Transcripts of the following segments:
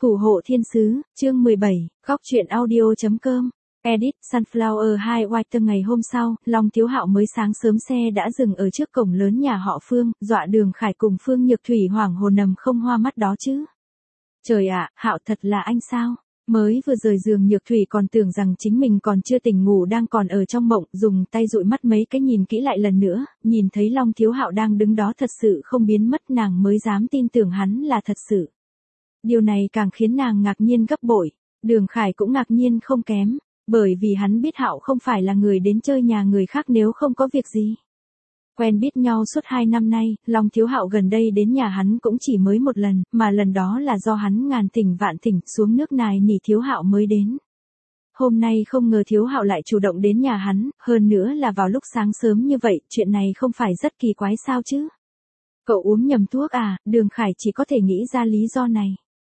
Thủ hộ thiên sứ, chương 17, góc truyện audio.com. Edit, Sunflower Highway. Ngày hôm sau, Long Thiếu Hạo mới sáng sớm xe đã dừng ở trước cổng lớn nhà họ Phương, dọa Đường Khải cùng Phương Nhược Thủy hoảng hồn nằm không hoa mắt đó chứ. Trời ạ, Hạo thật là anh sao? Mới vừa rời giường Nhược Thủy còn tưởng rằng chính mình còn chưa tỉnh ngủ đang còn ở trong mộng, dùng tay dụi mắt mấy cái nhìn kỹ lại lần nữa, nhìn thấy Long Thiếu Hạo đang đứng đó thật sự không biến mất, nàng mới dám tin tưởng hắn là thật sự. Điều này càng khiến nàng ngạc nhiên gấp bội, Đường Khải cũng ngạc nhiên không kém, bởi vì hắn biết Hạo không phải là người đến chơi nhà người khác nếu không có việc gì. Quen biết nhau suốt 2 năm nay, Long Thiếu Hạo gần đây đến nhà hắn cũng chỉ mới một lần, mà lần đó là do hắn ngàn thỉnh vạn thỉnh xuống nước nài nỉ Thiếu Hạo mới đến. Hôm nay không ngờ Thiếu Hạo lại chủ động đến nhà hắn, hơn nữa là vào lúc sáng sớm như vậy, chuyện này không phải rất kỳ quái sao chứ? Cậu uống nhầm thuốc à? Đường Khải chỉ có thể nghĩ ra lý do này.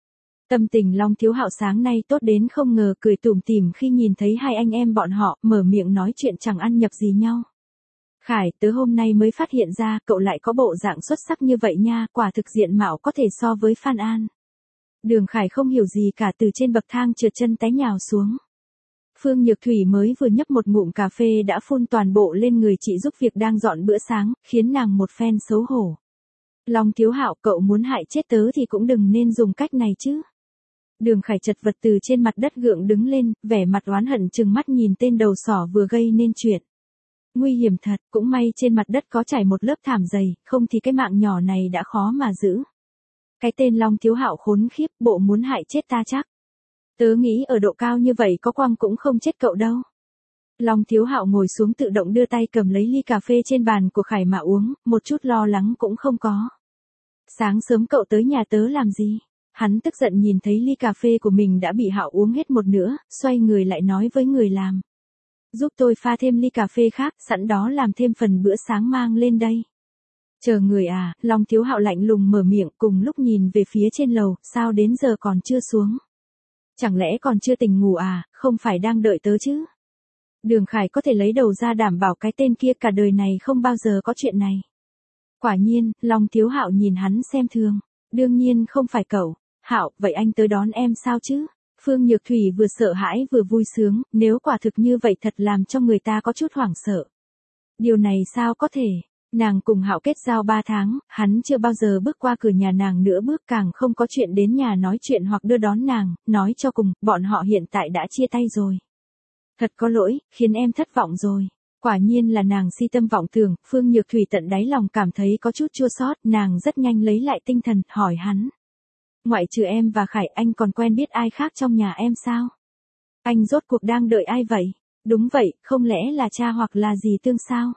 Tâm tình Long Thiếu Hạo sáng nay tốt đến không ngờ, cười tủm tỉm khi nhìn thấy hai anh em bọn họ, mở miệng nói chuyện chẳng ăn nhập gì nhau. Khải, tớ hôm nay mới phát hiện ra, cậu lại có bộ dạng xuất sắc như vậy nha, quả thực diện mạo có thể so với Phan An. Đường Khải không hiểu gì cả, từ trên bậc thang trượt chân té nhào xuống. Phương Nhược Thủy mới vừa nhấp một ngụm cà phê đã phun toàn bộ lên người chị giúp việc đang dọn bữa sáng, khiến nàng một phen xấu hổ. Long Thiếu Hạo, cậu muốn hại chết tớ thì cũng đừng nên dùng cách này chứ. Đường Khải chật vật từ trên mặt đất gượng đứng lên, vẻ mặt oán hận trừng mắt nhìn tên đầu sỏ vừa gây nên chuyện. Nguy hiểm thật, cũng may trên mặt đất có trải một lớp thảm dày, không thì cái mạng nhỏ này đã khó mà giữ. Cái tên Long Thiếu Hạo khốn khiếp, bộ muốn hại chết ta chắc. Tớ nghĩ ở độ cao như vậy có quăng cũng không chết cậu đâu. Long Thiếu Hạo ngồi xuống tự động đưa tay cầm lấy ly cà phê trên bàn của Khải mà uống, một chút lo lắng cũng không có. Sáng sớm cậu tới nhà tớ làm gì? Hắn tức giận nhìn thấy ly cà phê của mình đã bị Hạo uống hết một nửa, xoay người lại nói với người làm. Giúp tôi pha thêm ly cà phê khác, sẵn đó làm thêm phần bữa sáng mang lên đây. Chờ người à? Long Thiếu Hạo lạnh lùng mở miệng, cùng lúc nhìn về phía trên lầu, sao đến giờ còn chưa xuống? Chẳng lẽ còn chưa tỉnh ngủ à, không phải đang đợi tớ chứ? Đường Khải có thể lấy đầu ra đảm bảo cái tên kia cả đời này không bao giờ có chuyện này. Quả nhiên, Long Thiếu Hạo nhìn hắn xem thường. Đương nhiên không phải cậu. Hạo, vậy anh tới đón em sao chứ? Phương Nhược Thủy vừa sợ hãi vừa vui sướng, nếu quả thực như vậy thật làm cho người ta có chút hoảng sợ. Điều này sao có thể? Nàng cùng Hạo kết giao 3 tháng, hắn chưa bao giờ bước qua cửa nhà nàng nữa, bước càng không có chuyện đến nhà nói chuyện hoặc đưa đón nàng, nói cho cùng, bọn họ hiện tại đã chia tay rồi. Thật có lỗi, khiến em thất vọng rồi. Quả nhiên là nàng si tâm vọng tưởng, Phương Nhược Thủy tận đáy lòng cảm thấy có chút chua xót, nàng rất nhanh lấy lại tinh thần, hỏi hắn. Ngoại trừ em và Khải, anh còn quen biết ai khác trong nhà em sao? Anh rốt cuộc đang đợi ai vậy? Đúng vậy, không lẽ là cha hoặc là dì Tương sao?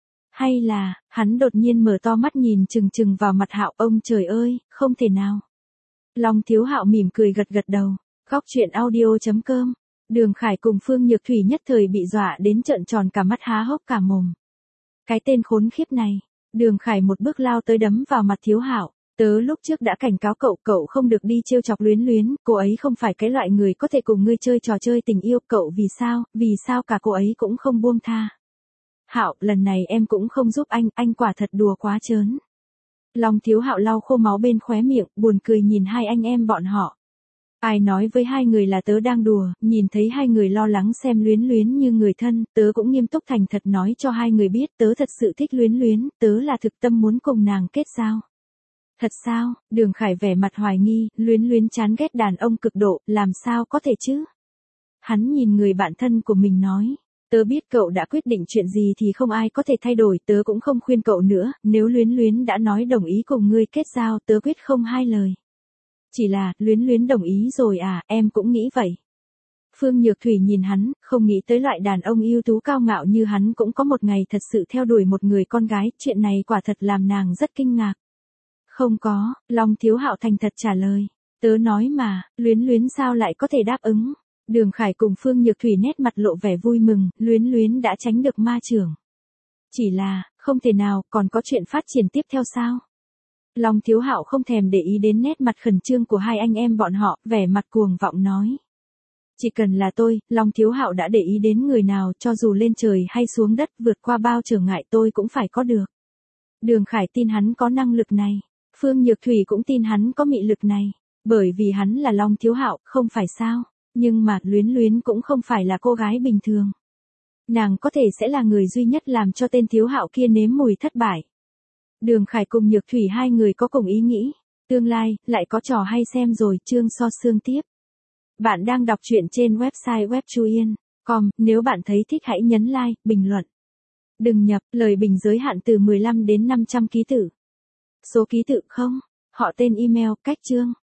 Hay là, hắn đột nhiên mở to mắt nhìn chừng chừng vào mặt Hạo, ông trời ơi, không thể nào. Long Thiếu Hạo mỉm cười gật gật đầu, góc truyện audio.com. Đường Khải cùng Phương Nhược Thủy nhất thời bị dọa đến trợn tròn cả mắt, há hốc cả mồm. Cái tên khốn khiếp này. Đường Khải một bước lao tới đấm vào mặt Thiếu Hạo. Tớ lúc trước đã cảnh cáo cậu, cậu không được đi trêu chọc Luyến Luyến, cô ấy không phải cái loại người có thể cùng ngươi chơi trò chơi tình yêu, cậu vì sao cả cô ấy cũng không buông tha. Hạo, lần này em cũng không giúp anh quả thật đùa quá trớn. Long Thiếu Hạo lau khô máu bên khóe miệng, buồn cười nhìn hai anh em bọn họ. Ai nói với hai người là tớ đang đùa, nhìn thấy hai người lo lắng xem Luyến Luyến như người thân, tớ cũng nghiêm túc thành thật nói cho hai người biết tớ thật sự thích Luyến Luyến, tớ là thực tâm muốn cùng nàng kết giao. Thật sao? Đường Khải vẻ mặt hoài nghi, Luyến Luyến chán ghét đàn ông cực độ, làm sao có thể chứ? Hắn nhìn người bạn thân của mình nói, tớ biết cậu đã quyết định chuyện gì thì không ai có thể thay đổi, tớ cũng không khuyên cậu nữa, nếu Luyến Luyến đã nói đồng ý cùng ngươi kết giao, tớ quyết không hai lời. Chỉ là, Luyến Luyến đồng ý rồi à, em cũng nghĩ vậy. Phương Nhược Thủy nhìn hắn, không nghĩ tới loại đàn ông ưu tú cao ngạo như hắn cũng có một ngày thật sự theo đuổi một người con gái, chuyện này quả thật làm nàng rất kinh ngạc. Không có, Long Thiếu Hạo thành thật trả lời. Tớ nói mà, Luyến Luyến sao lại có thể đáp ứng. Đường Khải cùng Phương Nhược Thủy nét mặt lộ vẻ vui mừng, Luyến Luyến đã tránh được ma chưởng. Chỉ là, không thể nào, còn có chuyện phát triển tiếp theo sao? Long Thiếu Hạo không thèm để ý đến nét mặt khẩn trương của hai anh em bọn họ, vẻ mặt cuồng vọng nói. Chỉ cần là tôi, Long Thiếu Hạo đã để ý đến người nào, cho dù lên trời hay xuống đất, vượt qua bao trở ngại tôi cũng phải có được. Đường Khải tin hắn có năng lực này. Phương Nhược Thủy cũng tin hắn có mị lực này. Bởi vì hắn là Long Thiếu Hạo, không phải sao? Nhưng mà Luyến Luyến cũng không phải là cô gái bình thường. Nàng có thể sẽ là người duy nhất làm cho tên Thiếu Hạo kia nếm mùi thất bại. Đường Khải cùng Nhược Thủy hai người có cùng ý nghĩ. Tương lai, lại có trò hay xem rồi, chương so xương tiếp. Bạn đang đọc truyện trên website webchuyen.com, nếu bạn thấy thích hãy nhấn like, bình luận. Đừng nhập, lời bình giới hạn từ 15 đến 500 ký tự. Số ký tự không, họ tên email, cách chương.